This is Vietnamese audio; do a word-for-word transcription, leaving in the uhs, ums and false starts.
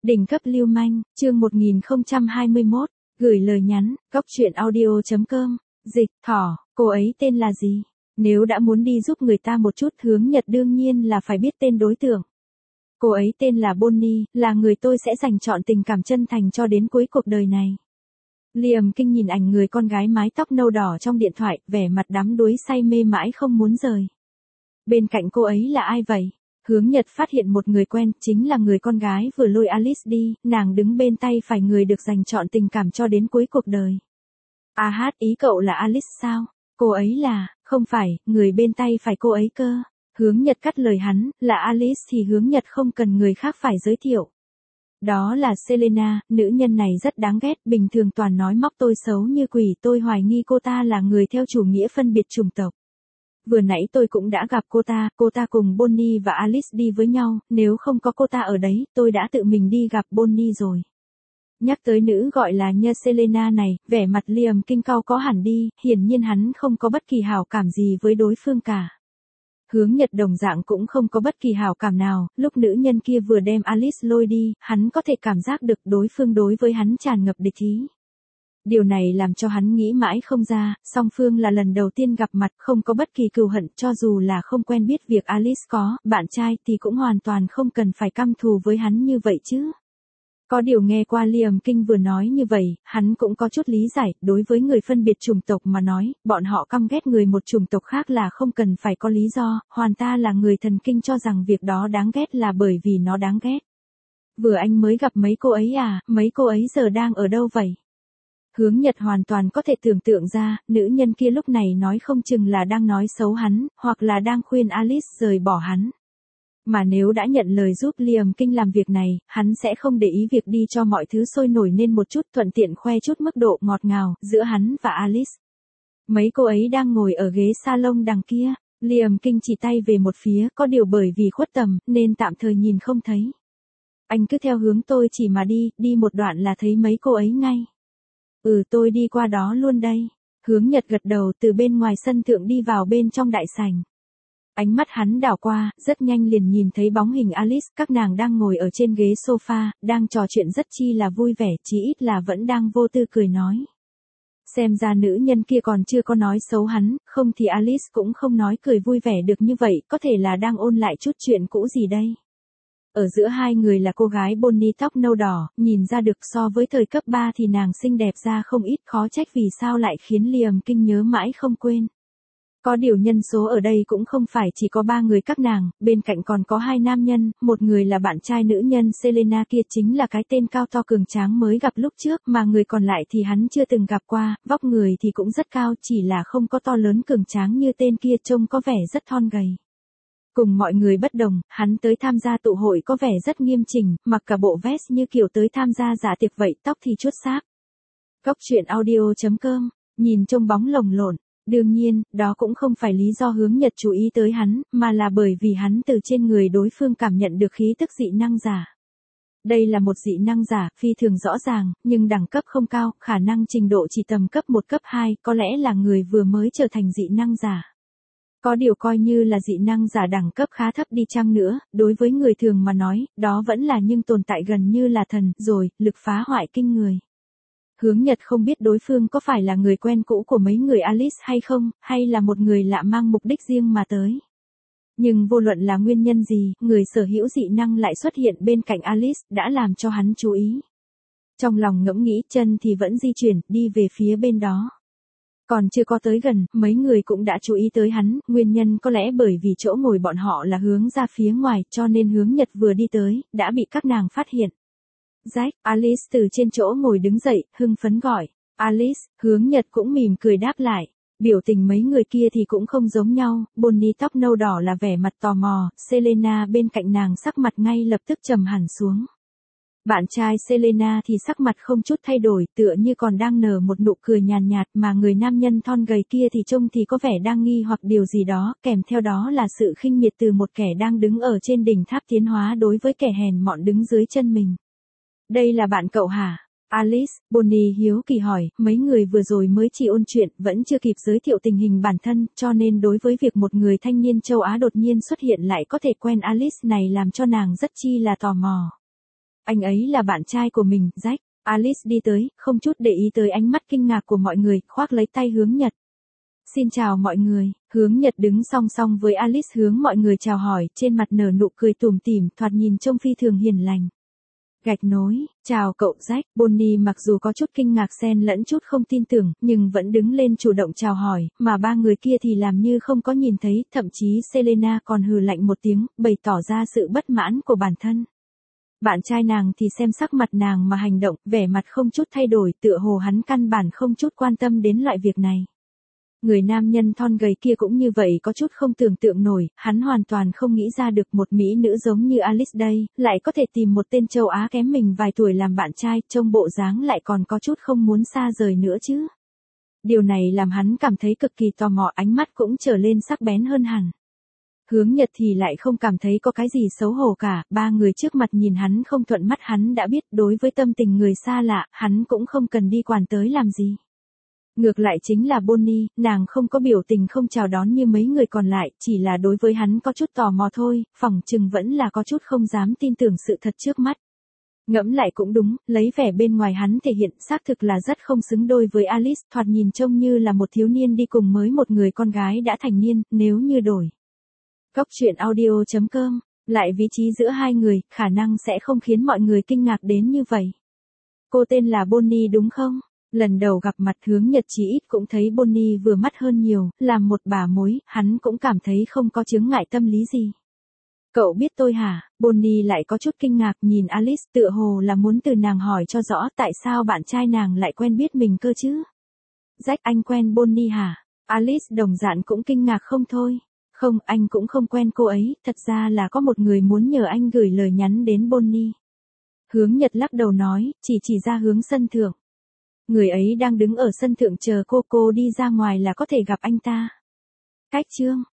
Đỉnh cấp lưu manh, chương một nghìn không trăm hai mươi mốt, gửi lời nhắn, góc truyện audio chấm com, dịch, thỏ, cô ấy tên là gì? Nếu đã muốn đi giúp người ta một chút Hướng Nhật đương nhiên là phải biết tên đối tượng. Cô ấy tên là Bonnie, là người tôi sẽ dành trọn tình cảm chân thành cho đến cuối cuộc đời này. Liam Kinh nhìn ảnh người con gái mái tóc nâu đỏ trong điện thoại, vẻ mặt đắm đuối say mê mãi không muốn rời. Bên cạnh cô ấy là ai vậy? Hướng Nhật phát hiện một người quen, chính là người con gái vừa lôi Alice đi, nàng đứng bên tay phải người được dành trọn tình cảm cho đến cuối cuộc đời. À hát, ý cậu là Alice sao? Cô ấy là, không phải, người bên tay phải cô ấy cơ. Hướng Nhật cắt lời hắn, là Alice thì Hướng Nhật không cần người khác phải giới thiệu. Đó là Selena, nữ nhân này rất đáng ghét, bình thường toàn nói móc tôi xấu như quỷ, tôi hoài nghi cô ta là người theo chủ nghĩa phân biệt chủng tộc. Vừa nãy tôi cũng đã gặp cô ta, cô ta cùng Bonnie và Alice đi với nhau, nếu không có cô ta ở đấy, tôi đã tự mình đi gặp Bonnie rồi. Nhắc tới nữ gọi là Nha Selena này, vẻ mặt Liam Kinh cau có hẳn đi, hiển nhiên hắn không có bất kỳ hảo cảm gì với đối phương cả. Hướng Nhật đồng dạng cũng không có bất kỳ hảo cảm nào, lúc nữ nhân kia vừa đem Alice lôi đi, hắn có thể cảm giác được đối phương đối với hắn tràn ngập địch ý. Điều này làm cho hắn nghĩ mãi không ra, song phương là lần đầu tiên gặp mặt, không có bất kỳ cừu hận, cho dù là không quen biết việc Alice có bạn trai thì cũng hoàn toàn không cần phải căm thù với hắn như vậy chứ. Có điều nghe qua Liam Kinh vừa nói như vậy, hắn cũng có chút lý giải, đối với người phân biệt chủng tộc mà nói, bọn họ căm ghét người một chủng tộc khác là không cần phải có lý do, hoàn ta là người thần kinh cho rằng việc đó đáng ghét là bởi vì nó đáng ghét. Vừa anh mới gặp mấy cô ấy à, mấy cô ấy giờ đang ở đâu vậy? Hướng Nhật hoàn toàn có thể tưởng tượng ra, nữ nhân kia lúc này nói không chừng là đang nói xấu hắn, hoặc là đang khuyên Alice rời bỏ hắn. Mà nếu đã nhận lời giúp Liam Kinh làm việc này, hắn sẽ không để ý việc đi cho mọi thứ sôi nổi nên một chút, thuận tiện khoe chút mức độ ngọt ngào giữa hắn và Alice. Mấy cô ấy đang ngồi ở ghế salon đằng kia, Liam Kinh chỉ tay về một phía, có điều bởi vì khuất tầm, nên tạm thời nhìn không thấy. Anh cứ theo hướng tôi chỉ mà đi, đi một đoạn là thấy mấy cô ấy ngay. Ừ, tôi đi qua đó luôn đây. Hướng Nhật gật đầu, từ bên ngoài sân thượng đi vào bên trong đại sảnh. Ánh mắt hắn đảo qua, rất nhanh liền nhìn thấy bóng hình Alice, các nàng đang ngồi ở trên ghế sofa, đang trò chuyện rất chi là vui vẻ, chí ít là vẫn đang vô tư cười nói. Xem ra nữ nhân kia còn chưa có nói xấu hắn, không thì Alice cũng không nói cười vui vẻ được như vậy, có thể là đang ôn lại chút chuyện cũ gì đây. Ở giữa hai người là cô gái Bonnie tóc nâu đỏ, nhìn ra được so với thời cấp ba thì nàng xinh đẹp ra không ít, khó trách vì sao lại khiến Liam Kinh nhớ mãi không quên. Có điều nhân số ở đây cũng không phải chỉ có ba người các nàng, bên cạnh còn có hai nam nhân, một người là bạn trai nữ nhân Selena kia chính là cái tên cao to cường tráng mới gặp lúc trước, mà người còn lại thì hắn chưa từng gặp qua, vóc người thì cũng rất cao, chỉ là không có to lớn cường tráng như tên kia, trông có vẻ rất thon gầy. Cùng mọi người bất đồng, hắn tới tham gia tụ hội có vẻ rất nghiêm chỉnh, mặc cả bộ vest như kiểu tới tham gia dạ tiệc vậy, tóc thì chuốt sáp. Góc truyện audio chấm com, nhìn trông bóng lồng lộn. Đương nhiên, đó cũng không phải lý do Hướng Nhật chú ý tới hắn, mà là bởi vì hắn từ trên người đối phương cảm nhận được khí tức dị năng giả. Đây là một dị năng giả, phi thường rõ ràng, nhưng đẳng cấp không cao, khả năng trình độ chỉ tầm cấp một cấp hai, có lẽ là người vừa mới trở thành dị năng giả. Có điều coi như là dị năng giả đẳng cấp khá thấp đi chăng nữa, đối với người thường mà nói, đó vẫn là nhưng tồn tại gần như là thần, rồi, lực phá hoại kinh người. Hướng Nhật không biết đối phương có phải là người quen cũ của mấy người Alice hay không, hay là một người lạ mang mục đích riêng mà tới. Nhưng vô luận là nguyên nhân gì, người sở hữu dị năng lại xuất hiện bên cạnh Alice, đã làm cho hắn chú ý. Trong lòng ngẫm nghĩ, chân thì vẫn di chuyển, đi về phía bên đó. Còn chưa có tới gần, mấy người cũng đã chú ý tới hắn, nguyên nhân có lẽ bởi vì chỗ ngồi bọn họ là hướng ra phía ngoài, cho nên Hướng Nhật vừa đi tới, đã bị các nàng phát hiện. Jack, Alice từ trên chỗ ngồi đứng dậy, hưng phấn gọi. Alice, Hướng Nhật cũng mỉm cười đáp lại. Biểu tình mấy người kia thì cũng không giống nhau, Bonnie tóc nâu đỏ là vẻ mặt tò mò, Selena bên cạnh nàng sắc mặt ngay lập tức trầm hẳn xuống. Bạn trai Selena thì sắc mặt không chút thay đổi, tựa như còn đang nở một nụ cười nhàn nhạt, mà người nam nhân thon gầy kia thì trông thì có vẻ đang nghi hoặc điều gì đó, kèm theo đó là sự khinh miệt từ một kẻ đang đứng ở trên đỉnh tháp tiến hóa đối với kẻ hèn mọn đứng dưới chân mình. Đây là bạn cậu hả? Alice, Bonnie hiếu kỳ hỏi, mấy người vừa rồi mới chỉ ôn chuyện, vẫn chưa kịp giới thiệu tình hình bản thân, cho nên đối với việc một người thanh niên châu Á đột nhiên xuất hiện lại có thể quen Alice này làm cho nàng rất chi là tò mò. Anh ấy là bạn trai của mình, Jack. Alice đi tới, không chút để ý tới ánh mắt kinh ngạc của mọi người, khoác lấy tay Hướng Nhật. Xin chào mọi người, Hướng Nhật đứng song song với Alice hướng mọi người chào hỏi, trên mặt nở nụ cười tủm tỉm, thoạt nhìn trông phi thường hiền lành. Gạch nối, chào cậu Jack. Bonnie mặc dù có chút kinh ngạc xen lẫn chút không tin tưởng, nhưng vẫn đứng lên chủ động chào hỏi, mà ba người kia thì làm như không có nhìn thấy, thậm chí Selena còn hừ lạnh một tiếng, bày tỏ ra sự bất mãn của bản thân. Bạn trai nàng thì xem sắc mặt nàng mà hành động, vẻ mặt không chút thay đổi, tựa hồ hắn căn bản không chút quan tâm đến loại việc này. Người nam nhân thon gầy kia cũng như vậy, có chút không tưởng tượng nổi, hắn hoàn toàn không nghĩ ra được một mỹ nữ giống như Alice đây, lại có thể tìm một tên châu Á kém mình vài tuổi làm bạn trai, trông bộ dáng lại còn có chút không muốn xa rời nữa chứ. Điều này làm hắn cảm thấy cực kỳ tò mò, ánh mắt cũng trở lên sắc bén hơn hẳn. Hướng Nhật thì lại không cảm thấy có cái gì xấu hổ cả, ba người trước mặt nhìn hắn không thuận mắt hắn đã biết, đối với tâm tình người xa lạ, hắn cũng không cần đi quản tới làm gì. Ngược lại chính là Bonnie, nàng không có biểu tình không chào đón như mấy người còn lại, chỉ là đối với hắn có chút tò mò thôi, phỏng chừng vẫn là có chút không dám tin tưởng sự thật trước mắt. Ngẫm lại cũng đúng, lấy vẻ bên ngoài hắn thể hiện xác thực là rất không xứng đôi với Alice, thoạt nhìn trông như là một thiếu niên đi cùng mới một người con gái đã thành niên, nếu như đổi. Góc truyện audio chấm com, lại vị trí giữa hai người, khả năng sẽ không khiến mọi người kinh ngạc đến như vậy. Cô tên là Bonnie đúng không? Lần đầu gặp mặt Hướng Nhật chí ít cũng thấy Bonnie vừa mắt hơn nhiều, làm một bà mối, hắn cũng cảm thấy không có chướng ngại tâm lý gì. Cậu biết tôi hả? Bonnie lại có chút kinh ngạc nhìn Alice, tựa hồ là muốn từ nàng hỏi cho rõ tại sao bạn trai nàng lại quen biết mình cơ chứ. Jack, anh quen Bonnie hả? Alice đồng dạng cũng kinh ngạc không thôi. Không, anh cũng không quen cô ấy, thật ra là có một người muốn nhờ anh gửi lời nhắn đến Bonnie. Hướng Nhật lắc đầu nói, chỉ chỉ ra hướng sân thượng. Người ấy đang đứng ở sân thượng chờ cô cô đi ra ngoài là có thể gặp anh ta. Cách chương